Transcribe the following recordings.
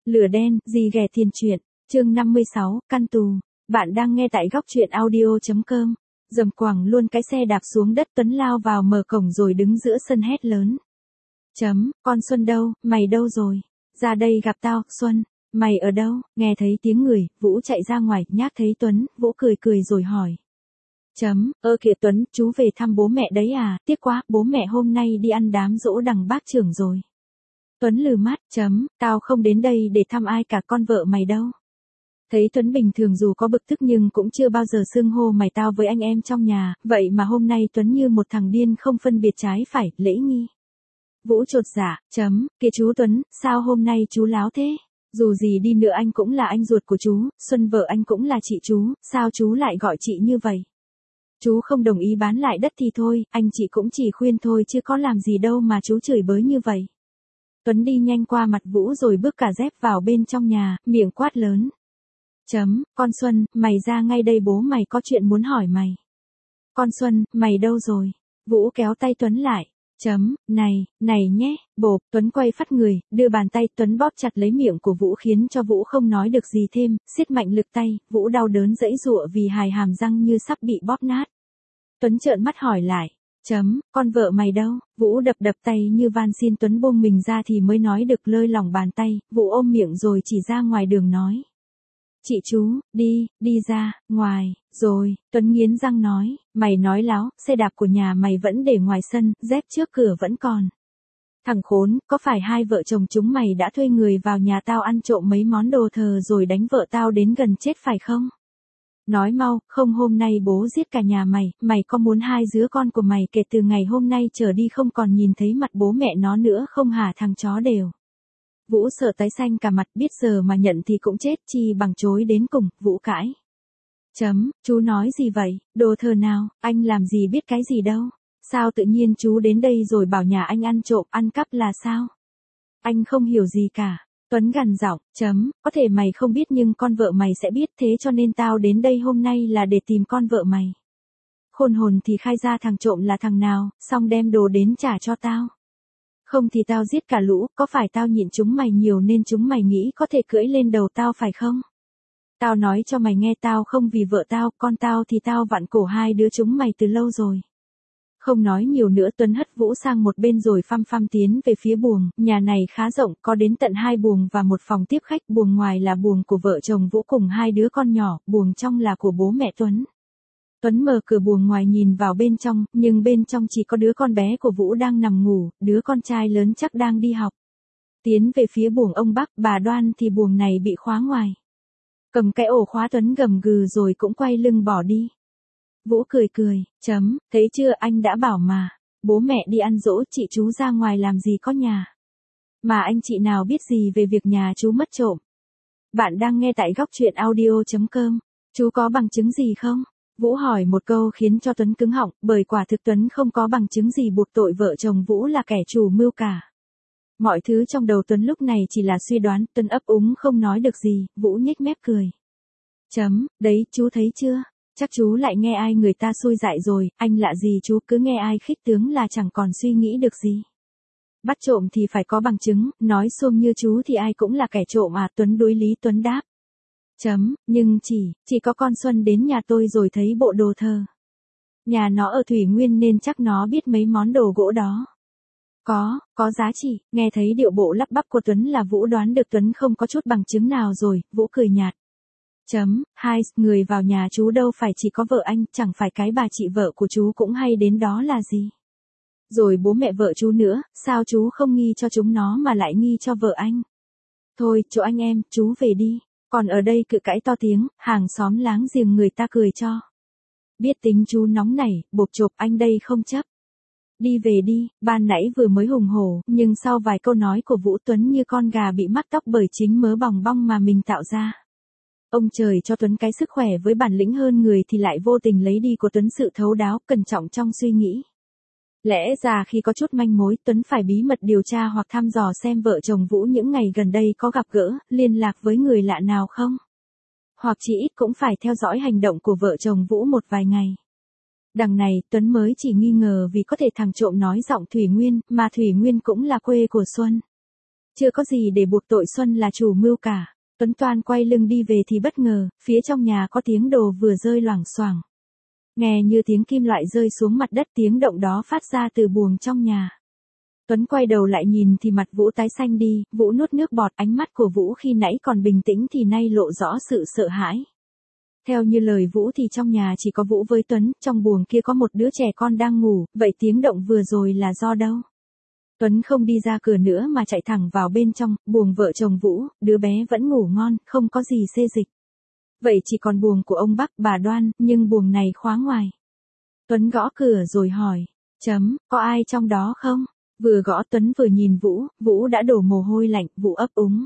Lửa đen, gì ghẻ thiền truyện, chương 56, căn tù. Bạn đang nghe tại góc truyện audio.com. Dầm quẳng luôn cái xe đạp xuống đất, Tuấn lao vào mở cổng rồi đứng giữa sân hét lớn. Con Xuân đâu, mày đâu rồi? Ra đây gặp tao, Xuân. Mày ở đâu? Nghe thấy tiếng người, Vũ chạy ra ngoài, nhác thấy Tuấn, Vũ cười cười rồi hỏi. Kìa Tuấn, chú về thăm bố mẹ đấy à? Tiếc quá, bố mẹ hôm nay đi ăn đám giỗ đằng bác trưởng rồi. Tuấn lừ mắt, tao không đến đây để thăm ai cả, con vợ mày đâu. Thấy Tuấn bình thường dù có bực tức nhưng cũng chưa bao giờ xưng hô mày tao với anh em trong nhà, vậy mà hôm nay Tuấn như một thằng điên không phân biệt trái phải, lễ nghi. Vũ chột dạ, kìa chú Tuấn, sao hôm nay chú láo thế? Dù gì đi nữa anh cũng là anh ruột của chú, Xuân vợ anh cũng là chị chú, sao chú lại gọi chị như vậy? Chú không đồng ý bán lại đất thì thôi, anh chị cũng chỉ khuyên thôi chứ có làm gì đâu mà chú chửi bới như vậy. Tuấn đi nhanh qua mặt Vũ rồi bước cả dép vào bên trong nhà, miệng quát lớn. Con Xuân, mày ra ngay đây, bố mày có chuyện muốn hỏi mày. Con Xuân, mày đâu rồi? Vũ kéo tay Tuấn lại. Này nhé, bộp, Tuấn quay phắt người, đưa bàn tay, Tuấn bóp chặt lấy miệng của Vũ khiến cho Vũ không nói được gì thêm, siết mạnh lực tay, Vũ đau đớn giãy giụa vì hai hàm răng như sắp bị bóp nát. Tuấn trợn mắt hỏi lại. Con vợ mày đâu? Vũ đập tay như van xin Tuấn buông mình ra thì mới nói được lơi lỏng bàn tay, Vũ ôm miệng rồi chỉ ra ngoài đường nói. Chị chú, đi ra, ngoài, rồi, Tuấn nghiến răng nói, mày nói láo, xe đạp của nhà mày vẫn để ngoài sân, dép trước cửa vẫn còn. Thằng khốn, có phải hai vợ chồng chúng mày đã thuê người vào nhà tao ăn trộm mấy món đồ thờ rồi đánh vợ tao đến gần chết phải không? Nói mau, không hôm nay bố giết cả nhà mày, mày có muốn hai đứa con của mày kể từ ngày hôm nay trở đi không còn nhìn thấy mặt bố mẹ nó nữa không hả thằng chó đều? Vũ sợ tái xanh cả mặt, biết giờ mà nhận thì cũng chết, chi bằng chối đến cùng, Vũ cãi. Chú nói gì vậy, đồ thờ nào, anh làm gì biết cái gì đâu, sao tự nhiên chú đến đây rồi bảo nhà anh ăn trộm, ăn cắp là sao? Anh không hiểu gì cả. Tuấn gằn giọng, có thể mày không biết nhưng con vợ mày sẽ biết, thế cho nên tao đến đây hôm nay là để tìm con vợ mày. Khôn hồn thì khai ra thằng trộm là thằng nào, xong đem đồ đến trả cho tao. Không thì tao giết cả lũ, có phải tao nhịn chúng mày nhiều nên chúng mày nghĩ có thể cưỡi lên đầu tao phải không? Tao nói cho mày nghe, tao không vì vợ tao, con tao thì tao vặn cổ hai đứa chúng mày từ lâu rồi. Không nói nhiều nữa, Tuấn hất Vũ sang một bên rồi phăm tiến về phía buồng, nhà này khá rộng, có đến tận 2 buồng và một phòng tiếp khách, buồng ngoài là buồng của vợ chồng Vũ cùng 2 đứa con nhỏ, buồng trong là của bố mẹ Tuấn. Tuấn mở cửa buồng ngoài nhìn vào bên trong, nhưng bên trong chỉ có đứa con bé của Vũ đang nằm ngủ, đứa con trai lớn chắc đang đi học. Tiến về phía buồng ông Bắc, bà Đoan thì buồng này bị khóa ngoài. Cầm cái ổ khóa, Tuấn gầm gừ rồi cũng quay lưng bỏ đi. Vũ cười, thấy chưa, anh đã bảo mà, bố mẹ đi ăn dỗ, chị chú ra ngoài làm gì có nhà. Mà anh chị nào biết gì về việc nhà chú mất trộm. Bạn đang nghe tại góc truyện audio.com, chú có bằng chứng gì không? Vũ hỏi một câu khiến cho Tuấn cứng họng, bởi quả thực Tuấn không có bằng chứng gì buộc tội vợ chồng Vũ là kẻ chủ mưu cả. Mọi thứ trong đầu Tuấn lúc này chỉ là suy đoán, Tuấn ấp úng không nói được gì, Vũ nhếch mép cười. Đấy, chú thấy chưa? Chắc chú lại nghe ai người ta xui dại rồi, anh lạ gì chú cứ nghe ai khích tướng là chẳng còn suy nghĩ được gì. Bắt trộm thì phải có bằng chứng, nói xuông như chú thì ai cũng là kẻ trộm à, Tuấn đối lý. Tuấn đáp. Nhưng chỉ có con Xuân đến nhà tôi rồi thấy bộ đồ thờ. Nhà nó ở Thủy Nguyên nên chắc nó biết mấy món đồ gỗ đó. Có giá trị, nghe thấy điệu bộ lắp bắp của Tuấn là Vũ đoán được Tuấn không có chút bằng chứng nào rồi, Vũ cười nhạt. Người vào nhà chú đâu phải chỉ có vợ anh, chẳng phải cái bà chị vợ của chú cũng hay đến đó là gì? Rồi bố mẹ vợ chú nữa, sao chú không nghi cho chúng nó mà lại nghi cho vợ anh? Thôi, chỗ anh em, chú về đi. Còn ở đây cự cãi to tiếng, hàng xóm láng giềng người ta cười cho. Biết tính chú nóng nảy, bộp chộp, anh đây không chấp. Đi về đi, ban nãy vừa mới hùng hổ, nhưng sau vài câu nói của Vũ, Tuấn như con gà bị mắc tóc bởi chính mớ bòng bong mà mình tạo ra. Ông trời cho Tuấn cái sức khỏe với bản lĩnh hơn người thì lại vô tình lấy đi của Tuấn sự thấu đáo, cẩn trọng trong suy nghĩ. Lẽ ra khi có chút manh mối, Tuấn phải bí mật điều tra hoặc thăm dò xem vợ chồng Vũ những ngày gần đây có gặp gỡ, liên lạc với người lạ nào không. Hoặc chỉ ít cũng phải theo dõi hành động của vợ chồng Vũ một vài ngày. Đằng này, Tuấn mới chỉ nghi ngờ vì có thể thằng trộm nói giọng Thủy Nguyên, mà Thủy Nguyên cũng là quê của Xuân. chưa có gì để buộc tội Xuân là chủ mưu cả. Tuấn toan quay lưng đi về thì bất ngờ, phía trong nhà có tiếng đồ vừa rơi loảng xoảng. Nghe như tiếng kim loại rơi xuống mặt đất, tiếng động đó phát ra từ buồng trong nhà. Tuấn quay đầu lại nhìn thì mặt Vũ tái xanh đi, Vũ nuốt nước bọt, ánh mắt của Vũ khi nãy còn bình tĩnh thì nay lộ rõ sự sợ hãi. Theo như lời Vũ thì trong nhà chỉ có Vũ với Tuấn, trong buồng kia có một đứa trẻ con đang ngủ, vậy tiếng động vừa rồi là do đâu? Tuấn không đi ra cửa nữa mà chạy thẳng vào bên trong, buồng vợ chồng Vũ, đứa bé vẫn ngủ ngon, không có gì xê dịch. Vậy chỉ còn buồng của ông Bắc, bà Đoan, nhưng buồng này khóa ngoài. Tuấn gõ cửa rồi hỏi, có ai trong đó không? Vừa gõ Tuấn vừa nhìn Vũ, Vũ đã đổ mồ hôi lạnh, Vũ ấp úng.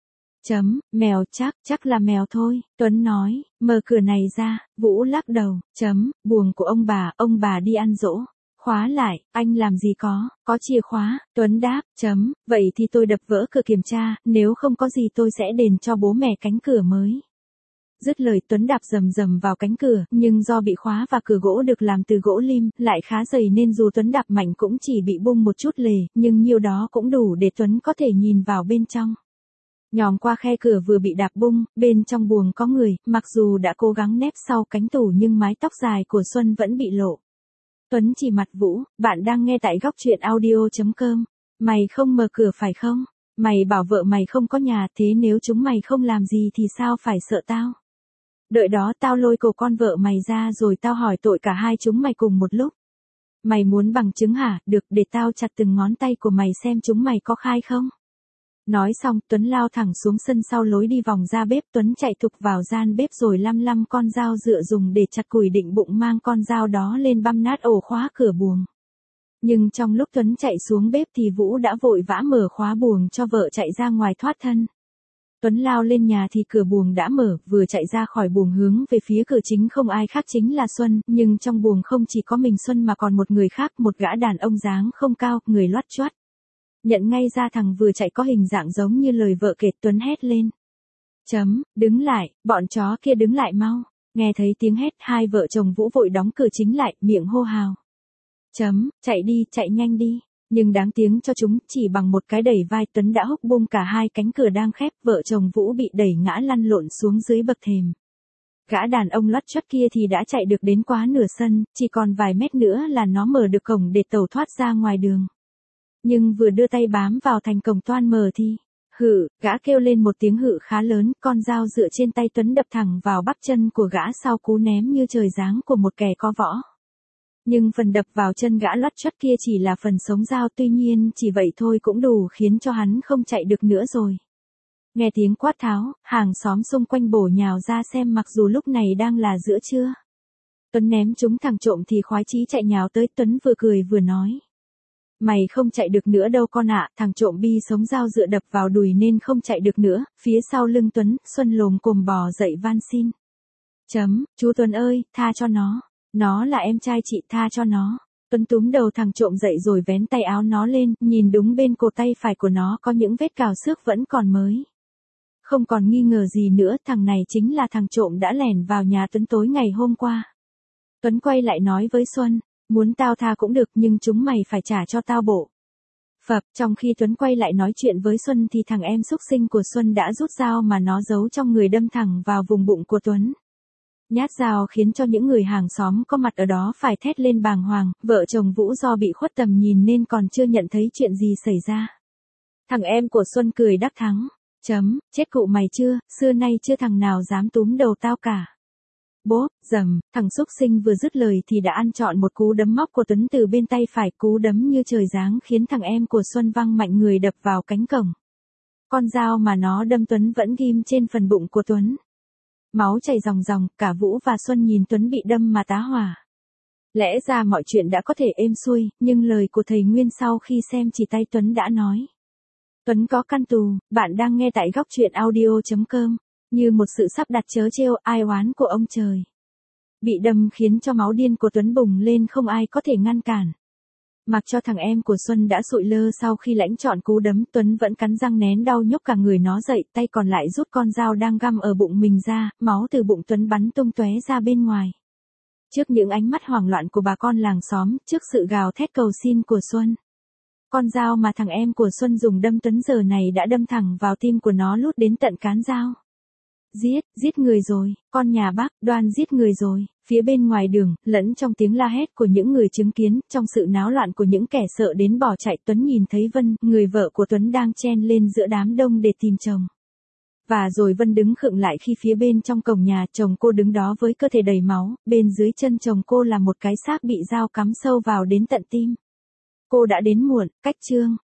Mèo chắc là mèo thôi, Tuấn nói, mở cửa này ra, Vũ lắc đầu, buồng của ông bà đi ăn dỗ. Khóa lại, anh làm gì có chìa khóa, Tuấn đáp, vậy thì tôi đập vỡ cửa kiểm tra, nếu không có gì tôi sẽ đền cho bố mẹ cánh cửa mới. Dứt lời Tuấn đạp rầm rầm vào cánh cửa, nhưng do bị khóa và cửa gỗ được làm từ gỗ lim, lại khá dày nên dù Tuấn đạp mạnh cũng chỉ bị bung một chút lề, nhưng nhiêu đó cũng đủ để Tuấn có thể nhìn vào bên trong. Nhòm qua khe cửa vừa bị đạp bung, bên trong buồng có người, mặc dù đã cố gắng nép sau cánh tủ nhưng mái tóc dài của Xuân vẫn bị lộ. Tuấn chỉ mặt Vũ, bạn đang nghe tại góc truyện audio.com. Mày không mở cửa phải không? Mày bảo vợ mày không có nhà, thế nếu chúng mày không làm gì thì sao phải sợ tao? Đợi đó tao lôi cổ con vợ mày ra rồi tao hỏi tội cả hai chúng mày cùng một lúc. Mày muốn bằng chứng hả? Được, để tao chặt từng ngón tay của mày xem chúng mày có khai không? Nói xong, Tuấn lao thẳng xuống sân sau lối đi vòng ra bếp. Tuấn chạy thục vào gian bếp rồi lăm con dao dựa dùng để chặt củi, định bụng mang con dao đó lên băm nát ổ khóa cửa buồng. Nhưng trong lúc Tuấn chạy xuống bếp thì Vũ đã vội vã mở khóa buồng cho vợ chạy ra ngoài thoát thân. Tuấn lao lên nhà thì cửa buồng đã mở, vừa chạy ra khỏi buồng hướng về phía cửa chính không ai khác chính là Xuân, nhưng trong buồng không chỉ có mình Xuân mà còn một người khác, một gã đàn ông dáng không cao, người loắt choắt. Nhận ngay ra thằng vừa chạy có hình dạng giống như lời vợ kể. Tuấn hét lên. Đứng lại, bọn chó kia đứng lại mau. Nghe thấy tiếng hét, hai vợ chồng Vũ vội đóng cửa chính lại, miệng hô hào. Chạy đi, chạy nhanh đi. Nhưng đáng tiếng cho chúng, chỉ bằng một cái đẩy vai Tuấn đã húc bung cả hai cánh cửa đang khép, vợ chồng Vũ bị đẩy ngã lăn lộn xuống dưới bậc thềm. Gã đàn ông loắt choắt kia thì đã chạy được đến quá nửa sân, chỉ còn vài mét nữa là nó mở được cổng để tẩu thoát ra ngoài đường. Nhưng vừa đưa tay bám vào thành cổng toan mở thì, gã kêu lên một tiếng hự khá lớn, con dao dựa trên tay Tuấn đập thẳng vào bắp chân của gã sau cú ném như trời giáng của một kẻ có võ. Nhưng phần đập vào chân gã loắt choắt kia chỉ là phần sống dao, tuy nhiên chỉ vậy thôi cũng đủ khiến cho hắn không chạy được nữa rồi. Nghe tiếng quát tháo, hàng xóm xung quanh bổ nhào ra xem, mặc dù lúc này đang là giữa trưa. Tuấn ném chúng thằng trộm thì khoái chí chạy nhào tới. Tuấn vừa cười vừa nói. Mày không chạy được nữa đâu con ạ. Thằng trộm bi sống dao dựa đập vào đùi nên không chạy được nữa. Phía sau lưng Tuấn, Xuân lồm cồm bò dậy van xin. Chú Tuấn ơi, tha cho nó. Nó là em trai chị, tha cho nó. Tuấn túm đầu thằng trộm dậy rồi vén tay áo nó lên, nhìn đúng bên cổ tay phải của nó có những vết cào xước vẫn còn mới. Không còn nghi ngờ gì nữa, thằng này chính là thằng trộm đã lẻn vào nhà Tuấn tối ngày hôm qua. Tuấn quay lại nói với Xuân, muốn tao tha cũng được nhưng chúng mày phải trả cho tao bộ. Phập, trong khi Tuấn quay lại nói chuyện với Xuân thì thằng em xúc sinh của Xuân đã rút dao mà nó giấu trong người đâm thẳng vào vùng bụng của Tuấn. Nhát dao khiến cho những người hàng xóm có mặt ở đó phải thét lên bàng hoàng, vợ chồng Vũ do bị khuất tầm nhìn nên còn chưa nhận thấy chuyện gì xảy ra. Thằng em của Xuân cười đắc thắng. Chết cụ mày chưa, xưa nay chưa thằng nào dám túm đầu tao cả. Bốp, dầm, thằng xúc sinh vừa dứt lời thì đã ăn trọn một cú đấm móc của Tuấn từ bên tay phải, cú đấm như trời giáng khiến thằng em của Xuân văng mạnh người đập vào cánh cổng. Con dao mà nó đâm Tuấn vẫn ghim trên phần bụng của Tuấn. Máu chảy ròng ròng, cả Vũ và Xuân nhìn Tuấn bị đâm mà tá hỏa. Lẽ ra mọi chuyện đã có thể êm xuôi, nhưng lời của thầy Nguyên sau khi xem chỉ tay Tuấn đã nói. Tuấn có căn tù, bạn đang nghe tại góc truyện audio.com, như một sự sắp đặt trớ trêu, ai oán của ông trời. Bị đâm khiến cho máu điên của Tuấn bùng lên không ai có thể ngăn cản. Mặc cho thằng em của Xuân đã sụi lơ sau khi lãnh trọn cú đấm, Tuấn vẫn cắn răng nén đau nhúc cả người nó dậy, tay còn lại rút con dao đang găm ở bụng mình ra, máu từ bụng Tuấn bắn tung tóe ra bên ngoài. Trước những ánh mắt hoảng loạn của bà con làng xóm, trước sự gào thét cầu xin của Xuân, Con dao mà thằng em của Xuân dùng đâm Tuấn giờ này đã đâm thẳng vào tim của nó lút đến tận cán dao. Giết người rồi, con nhà bác, Đoan giết người rồi. Phía bên ngoài đường, lẫn trong tiếng la hét của những người chứng kiến, trong sự náo loạn của những kẻ sợ đến bỏ chạy, Tuấn nhìn thấy Vân, người vợ của Tuấn đang chen lên giữa đám đông để tìm chồng. Và rồi Vân đứng khựng lại khi phía bên trong cổng nhà chồng cô đứng đó với cơ thể đầy máu, bên dưới chân chồng cô là một cái xác bị dao cắm sâu vào đến tận tim. Cô đã đến muộn, cách chương.